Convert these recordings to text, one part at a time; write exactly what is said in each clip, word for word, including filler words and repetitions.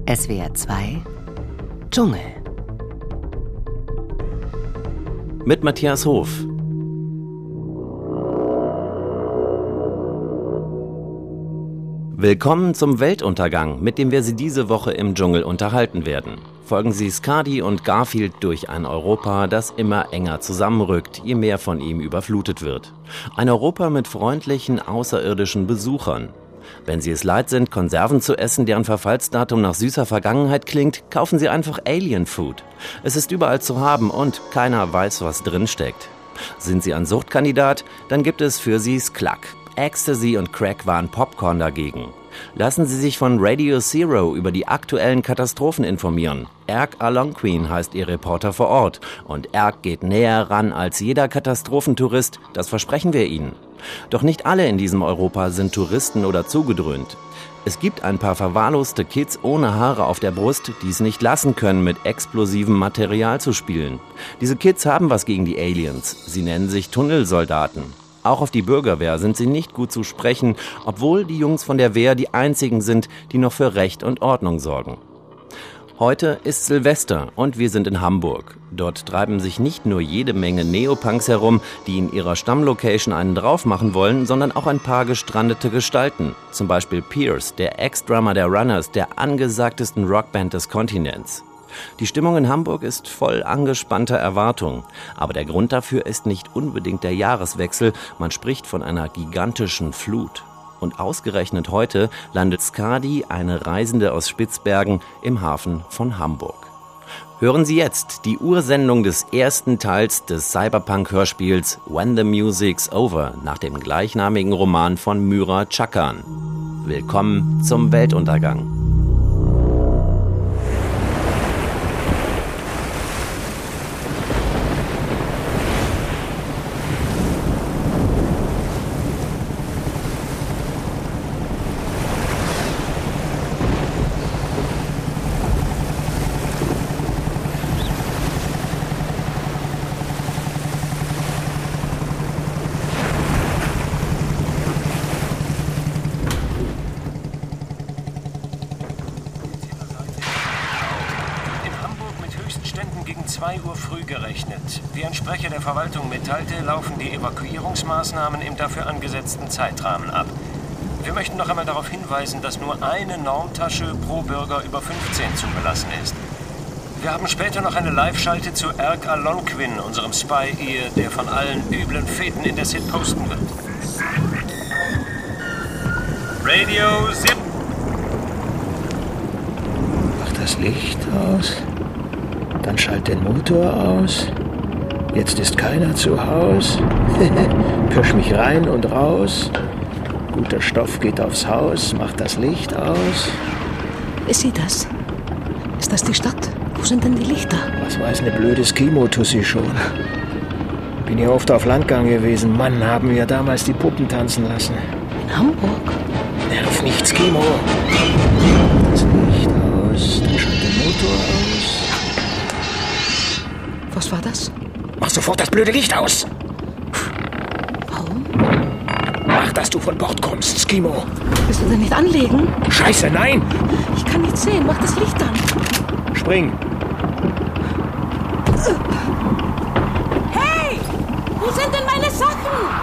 S W R zwei Dschungel. Mit Matthias Hof. Willkommen zum Weltuntergang, mit dem wir Sie diese Woche im Dschungel unterhalten werden. Folgen Sie Skadi und Garfield durch ein Europa, das immer enger zusammenrückt, je mehr von ihm überflutet wird. Ein Europa mit freundlichen, außerirdischen Besuchern. Wenn Sie es leid sind, Konserven zu essen, deren Verfallsdatum nach süßer Vergangenheit klingt, kaufen Sie einfach Alien Food. Es ist überall zu haben und keiner weiß, was drin steckt. Sind Sie ein Suchtkandidat? Dann gibt es für Sie Sklack. Ecstasy und Crack waren Popcorn dagegen. Lassen Sie sich von Radio Zero über die aktuellen Katastrophen informieren. Erk Alonquin heißt Ihr Reporter vor Ort. Und Erk geht näher ran als jeder Katastrophentourist, das versprechen wir Ihnen. Doch nicht alle in diesem Europa sind Touristen oder zugedröhnt. Es gibt ein paar verwahrloste Kids ohne Haare auf der Brust, die es nicht lassen können, mit explosivem Material zu spielen. Diese Kids haben was gegen die Aliens. Sie nennen sich Tunnelsoldaten. Auch auf die Bürgerwehr sind sie nicht gut zu sprechen, obwohl die Jungs von der Wehr die einzigen sind, die noch für Recht und Ordnung sorgen. Heute ist Silvester und wir sind in Hamburg. Dort treiben sich nicht nur jede Menge Neopunks herum, die in ihrer Stammlocation einen drauf machen wollen, sondern auch ein paar gestrandete Gestalten. Zum Beispiel Pierce, der Ex-Drummer der Runners, der angesagtesten Rockband des Kontinents. Die Stimmung in Hamburg ist voll angespannter Erwartung. Aber der Grund dafür ist nicht unbedingt der Jahreswechsel. Man spricht von einer gigantischen Flut. Und ausgerechnet heute landet Skadi, eine Reisende aus Spitzbergen, im Hafen von Hamburg. Hören Sie jetzt die Ursendung des ersten Teils des Cyberpunk-Hörspiels When the Music's Over nach dem gleichnamigen Roman von Myra Chakan. Willkommen zum Weltuntergang. zwei Uhr früh gerechnet. Wie ein Sprecher der Verwaltung mitteilte, laufen die Evakuierungsmaßnahmen im dafür angesetzten Zeitrahmen ab. Wir möchten noch einmal darauf hinweisen, dass nur eine Normtasche pro Bürger über fünfzehn zugelassen ist. Wir haben später noch eine Live-Schalte zu Erk Alonquin, unserem Spy-Ear, der von allen üblen Feten in der City posten wird. Radio Zip. Mach das Licht aus. Dann schalt den Motor aus. Jetzt ist keiner zu Haus. Pirsch mich rein und raus. Guter Stoff geht aufs Haus. Macht das Licht aus. Ist sie das? Ist das die Stadt? Wo sind denn die Lichter? Was weiß eine blöde Skimo-Tussi schon. Bin hier oft auf Landgang gewesen. Mann, haben wir damals die Puppen tanzen lassen. In Hamburg? Nerv nicht, Skimo. Das Licht aus. Dann schalt den Motor aus. Was war das? Mach sofort das blöde Licht aus! Warum? Mach, dass du von Bord kommst, Skimo! Willst du denn nicht anlegen? Scheiße, nein! Ich kann nicht sehen, mach das Licht an! Spring! Hey! Wo sind denn meine Sachen?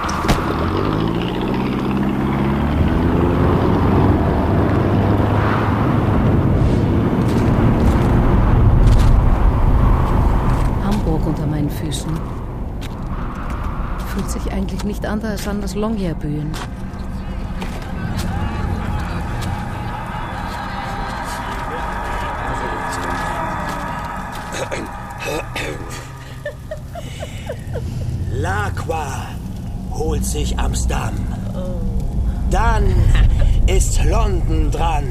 Unter meinen Füßen. Fühlt sich eigentlich nicht anders an als Longyearbyen. L'Aqua holt sich Amsterdam. Dann ist London dran.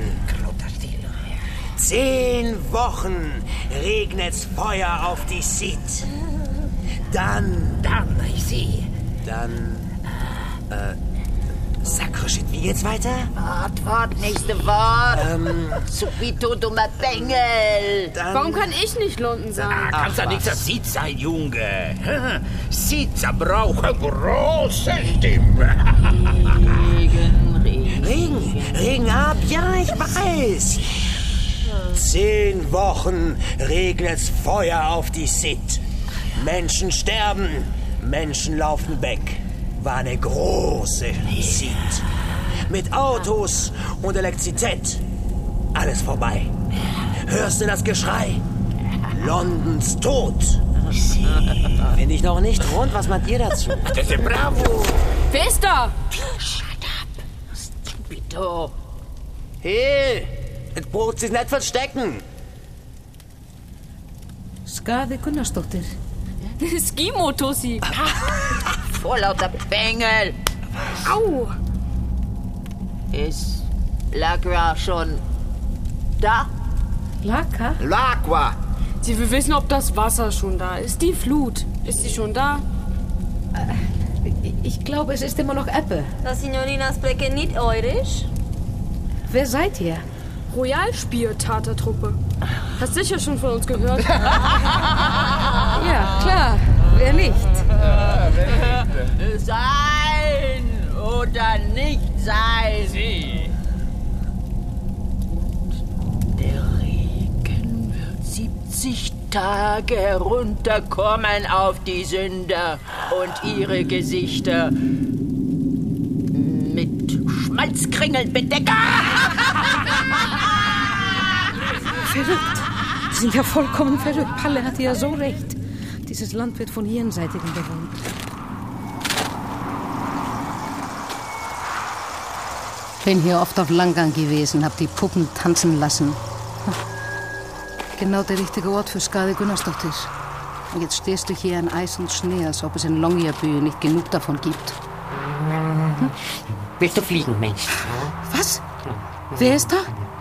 Zehn Wochen regnet's Feuer auf die Seat. Dann... Dann, ich sehe. Dann... Äh... Sacre shit, wie geht's weiter? Wart, wart, nächste Wort. Ähm... Subito, dummer Bengel. Dann... Warum kann ich nicht London sein? Ah, kannst ja nicht das Seed sein, Junge. Sitzer braucht eine große Stimme. Regen, Regen ab, ja, ich weiß. Zehn Wochen regnet's Feuer auf die Sid. Menschen sterben, Menschen laufen weg. War eine große Sid. Mit Autos und Elektrizität. Alles vorbei. Hörst du das Geschrei? Londons Tod. Finde ich noch nicht rund. Was meint ihr dazu? Bravo! Wer ist da? Shut up, stupido. Hey, jetzt braucht sich nicht verstecken. Skadi Gunnarsdóttir. Skimo, Tussi. Vor lauter Bengel. Au. Ist Lacra schon da? Laka? L'Aqua. Sie will wissen, ob das Wasser schon da ist. Die Flut. Ist sie schon da? Ich glaube, es ist immer noch Ebbe. La Signorina sprechen nicht Eurisch? Wer seid ihr? Royalspiel-Tatertruppe. Hast sicher schon von uns gehört. Ja, klar. Wer nicht? Sein oder nicht sein? Sie. Der Regen wird siebzig Tage herunterkommen auf die Sünder und ihre Gesichter mit Schmalzkringeln bedecken. Verrückt. Sie sind ja vollkommen verrückt. Palle hatte ja so recht. Dieses Land wird von Jenseitigen bewohnt. Bin hier oft auf Langgang gewesen, hab die Puppen tanzen lassen. Genau der richtige Ort für Skadi Gunnarsdóttir. Und jetzt stehst du hier in Eis und Schnee, als ob es in Longyearbyen nicht genug davon gibt. Hm? Willst du fliegen, Mensch? Was? Wer ist da?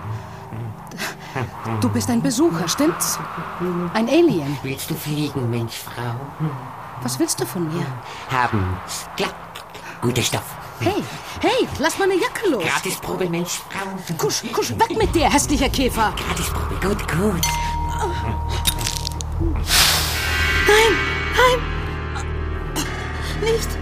Du bist ein Besucher, stimmt's? Ein Alien. Willst du fliegen, Mensch, Frau? Was willst du von mir? Haben. Klack. Guter Stoff. Hey, hey, lass meine Jacke los. Gratisprobe, Mensch, Frau. Kusch, kusch, weg mit dir, hässlicher Käfer. Gratisprobe, gut, gut. Nein, nein. Nicht.